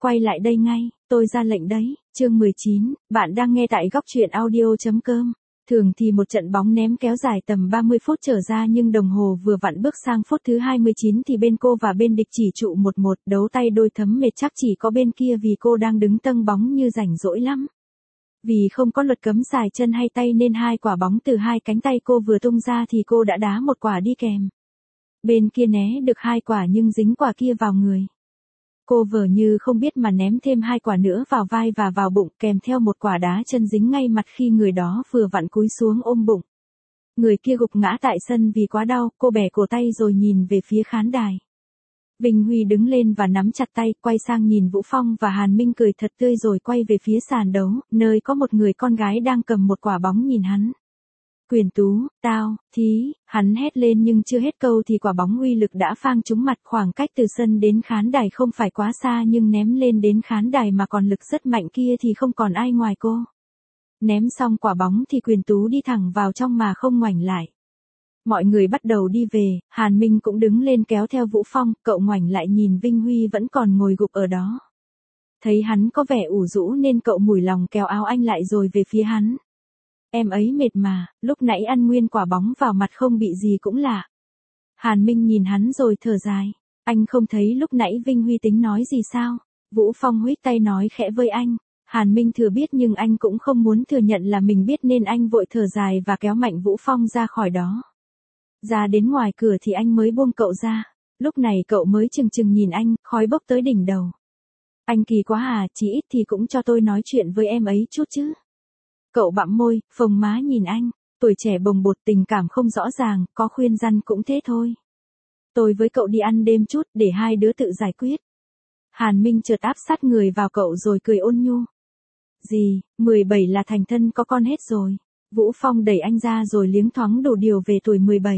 quay lại đây ngay, tôi ra lệnh đấy. Chương 19, bạn đang nghe tại góc truyện audio.com. Thường thì một trận bóng ném kéo dài tầm 30 phút trở ra nhưng đồng hồ vừa vặn bước sang phút thứ 29 thì bên cô và bên địch chỉ trụ 1-1, đấu tay đôi thấm mệt chắc chỉ có bên kia vì cô đang đứng tâng bóng như rảnh rỗi lắm. Vì không có luật cấm xài chân hay tay nên hai quả bóng từ hai cánh tay cô vừa tung ra thì cô đã đá một quả đi kèm. Bên kia né được hai quả nhưng dính quả kia vào người. Cô vờ như không biết mà ném thêm hai quả nữa vào vai và vào bụng kèm theo một quả đá chân dính ngay mặt khi người đó vừa vặn cúi xuống ôm bụng. Người kia gục ngã tại sân vì quá đau, cô bẻ cổ tay rồi nhìn về phía khán đài. Vinh Huy đứng lên và nắm chặt tay, quay sang nhìn Vũ Phong và Hàn Minh cười thật tươi rồi quay về phía sàn đấu, nơi có một người con gái đang cầm một quả bóng nhìn hắn. Quyền Tú, tao, thí, hắn hét lên nhưng chưa hết câu thì quả bóng uy lực đã phang trúng mặt, khoảng cách từ sân đến khán đài không phải quá xa nhưng ném lên đến khán đài mà còn lực rất mạnh kia thì không còn ai ngoài cô. Ném xong quả bóng thì Quyền Tú đi thẳng vào trong mà không ngoảnh lại. Mọi người bắt đầu đi về, Hàn Minh cũng đứng lên kéo theo Vũ Phong, cậu ngoảnh lại nhìn Vinh Huy vẫn còn ngồi gục ở đó. Thấy hắn có vẻ ủ rũ nên cậu mủi lòng kéo áo anh lại rồi về phía hắn. Em ấy mệt mà, lúc nãy ăn nguyên quả bóng vào mặt không bị gì cũng lạ. Hàn Minh nhìn hắn rồi thở dài. Anh không thấy lúc nãy Vinh Huy tính nói gì sao? Vũ Phong huých tay nói khẽ với anh. Hàn Minh thừa biết nhưng anh cũng không muốn thừa nhận là mình biết nên anh vội thở dài và kéo mạnh Vũ Phong ra khỏi đó. Ra đến ngoài cửa thì anh mới buông cậu ra. Lúc này cậu mới chừng chừng nhìn anh, khói bốc tới đỉnh đầu. Anh kỳ quá à, chỉ ít thì cũng cho tôi nói chuyện với em ấy chút chứ. Cậu bặm môi, phồng má nhìn anh, tuổi trẻ bồng bột tình cảm không rõ ràng, có khuyên răn cũng thế thôi. Tôi với cậu đi ăn đêm chút để hai đứa tự giải quyết. Hàn Minh chợt áp sát người vào cậu rồi cười ôn nhu. Gì, 17 là thành thân có con hết rồi. Vũ Phong đẩy anh ra rồi liếng thoáng đổ điều về tuổi 17.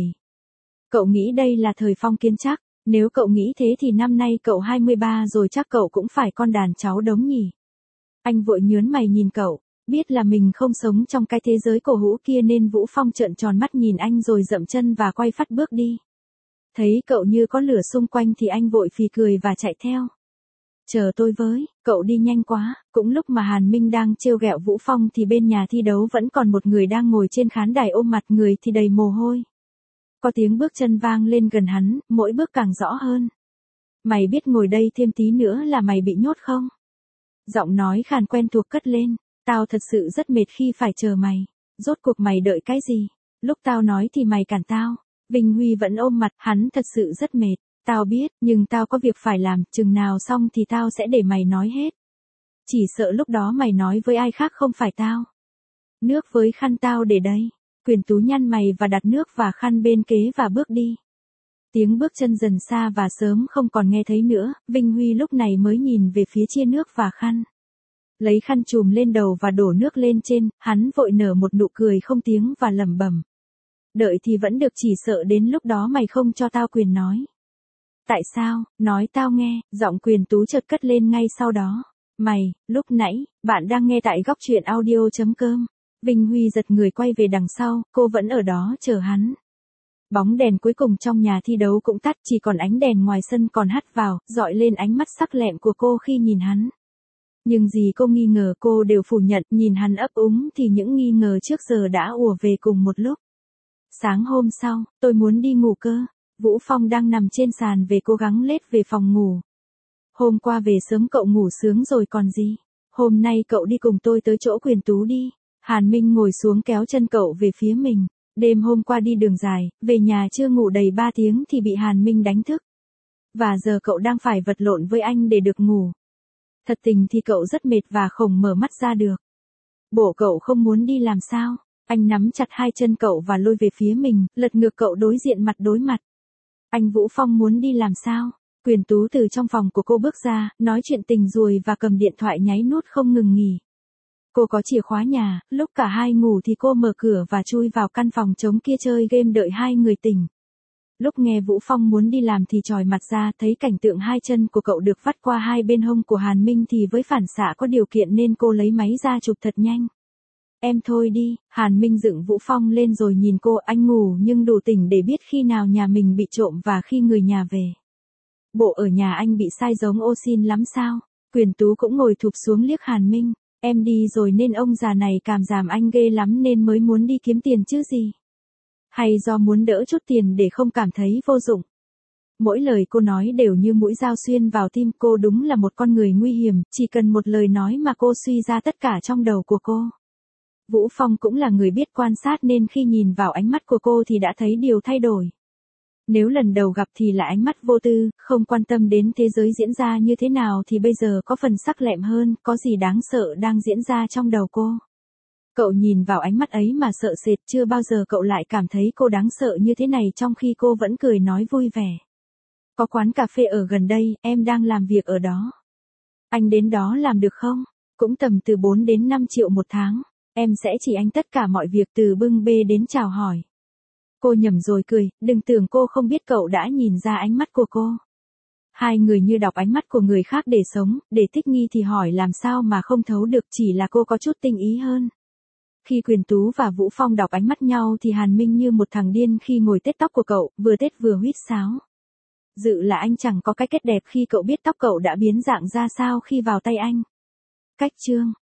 Cậu nghĩ đây là thời phong kiến chắc, nếu cậu nghĩ thế thì năm nay cậu 23 rồi chắc cậu cũng phải con đàn cháu đống nhỉ. Anh vội nhớn mày nhìn cậu. Biết là mình không sống trong cái thế giới cổ hủ kia nên Vũ Phong trợn tròn mắt nhìn anh rồi dậm chân và quay phắt bước đi. Thấy cậu như có lửa xung quanh thì anh vội phì cười và chạy theo. Chờ tôi với, cậu đi nhanh quá. Cũng lúc mà Hàn Minh đang trêu ghẹo Vũ Phong thì bên nhà thi đấu vẫn còn một người đang ngồi trên khán đài ôm mặt, người thì đầy mồ hôi. Có tiếng bước chân vang lên gần hắn, mỗi bước càng rõ hơn. Mày biết ngồi đây thêm tí nữa là mày bị nhốt không? Giọng nói khàn quen thuộc cất lên. Tao thật sự rất mệt khi phải chờ mày. Rốt cuộc mày đợi cái gì? Lúc tao nói thì mày cản tao. Vinh Huy vẫn ôm mặt, hắn thật sự rất mệt. Tao biết, nhưng tao có việc phải làm, chừng nào xong thì tao sẽ để mày nói hết. Chỉ sợ lúc đó mày nói với ai khác không phải tao. Nước với khăn tao để đây. Quyền Tú nhăn mày và đặt nước và khăn bên kế và bước đi. Tiếng bước chân dần xa và sớm không còn nghe thấy nữa, Vinh Huy lúc này mới nhìn về phía chia nước và khăn. Lấy khăn chùm lên đầu và đổ nước lên trên, hắn vội nở một nụ cười không tiếng và lẩm bẩm. Đợi thì vẫn được, chỉ sợ đến lúc đó mày không cho tao quyền nói. Tại sao, nói tao nghe, giọng Quyền Tú chợt cất lên ngay sau đó. Mày, lúc nãy, bạn đang nghe tại góc truyện audio.com. Vinh Huy giật người quay về đằng sau, cô vẫn ở đó chờ hắn. Bóng đèn cuối cùng trong nhà thi đấu cũng tắt, chỉ còn ánh đèn ngoài sân còn hắt vào, dọi lên ánh mắt sắc lẹm của cô khi nhìn hắn. Nhưng gì cô nghi ngờ cô đều phủ nhận, nhìn hắn ấp úng thì những nghi ngờ trước giờ đã ùa về cùng một lúc. Sáng hôm sau, tôi muốn đi ngủ cơ. Vũ Phong đang nằm trên sàn về cố gắng lết về phòng ngủ. Hôm qua về sớm cậu ngủ sướng rồi còn gì. Hôm nay cậu đi cùng tôi tới chỗ Quyền Tú đi. Hàn Minh ngồi xuống kéo chân cậu về phía mình. Đêm hôm qua đi đường dài, về nhà chưa ngủ đầy 3 tiếng thì bị Hàn Minh đánh thức. Và giờ cậu đang phải vật lộn với anh để được ngủ. Thật tình thì cậu rất mệt và không mở mắt ra được. Bộ cậu không muốn đi làm sao? Anh nắm chặt hai chân cậu và lôi về phía mình, lật ngược cậu đối diện mặt đối mặt. Anh Vũ Phong muốn đi làm sao? Quyền Tú từ trong phòng của cô bước ra, nói chuyện tình rồi và cầm điện thoại nháy nút không ngừng nghỉ. Cô có chìa khóa nhà, lúc cả hai ngủ thì cô mở cửa và chui vào căn phòng trống kia chơi game đợi hai người tỉnh. Lúc nghe Vũ Phong muốn đi làm thì chòi mặt ra, thấy cảnh tượng hai chân của cậu được vắt qua hai bên hông của Hàn Minh thì với phản xạ có điều kiện nên cô lấy máy ra chụp thật nhanh. Em thôi đi, Hàn Minh dựng Vũ Phong lên rồi nhìn cô, anh ngủ nhưng đủ tỉnh để biết khi nào nhà mình bị trộm và khi người nhà về. Bộ ở nhà anh bị sai giống ô xin lắm sao? Quyền Tú cũng ngồi thụp xuống liếc Hàn Minh, em đi rồi nên ông già này cảm giảm anh ghê lắm nên mới muốn đi kiếm tiền chứ gì. Hay do muốn đỡ chút tiền để không cảm thấy vô dụng. Mỗi lời cô nói đều như mũi dao xuyên vào tim, cô đúng là một con người nguy hiểm, chỉ cần một lời nói mà cô suy ra tất cả trong đầu của cô. Vũ Phong cũng là người biết quan sát nên khi nhìn vào ánh mắt của cô thì đã thấy điều thay đổi. Nếu lần đầu gặp thì là ánh mắt vô tư, không quan tâm đến thế giới diễn ra như thế nào thì bây giờ có phần sắc lẹm hơn, có gì đáng sợ đang diễn ra trong đầu cô. Cậu nhìn vào ánh mắt ấy mà sợ sệt, chưa bao giờ cậu lại cảm thấy cô đáng sợ như thế này trong khi cô vẫn cười nói vui vẻ. Có quán cà phê ở gần đây, em đang làm việc ở đó. Anh đến đó làm được không? Cũng tầm từ 4 đến 5 triệu một tháng. Em sẽ chỉ anh tất cả mọi việc từ bưng bê đến chào hỏi. Cô nhầm rồi cười, đừng tưởng cô không biết cậu đã nhìn ra ánh mắt của cô. Hai người như đọc ánh mắt của người khác để sống, để thích nghi thì hỏi làm sao mà không thấu được, chỉ là cô có chút tinh ý hơn. Khi Quyền Tú và Vũ Phong đọc ánh mắt nhau thì Hàn Minh như một thằng điên khi ngồi tết tóc của cậu, vừa tết vừa huýt sáo. Dự là anh chẳng có cái kết đẹp khi cậu biết tóc cậu đã biến dạng ra sao khi vào tay anh. Cách chương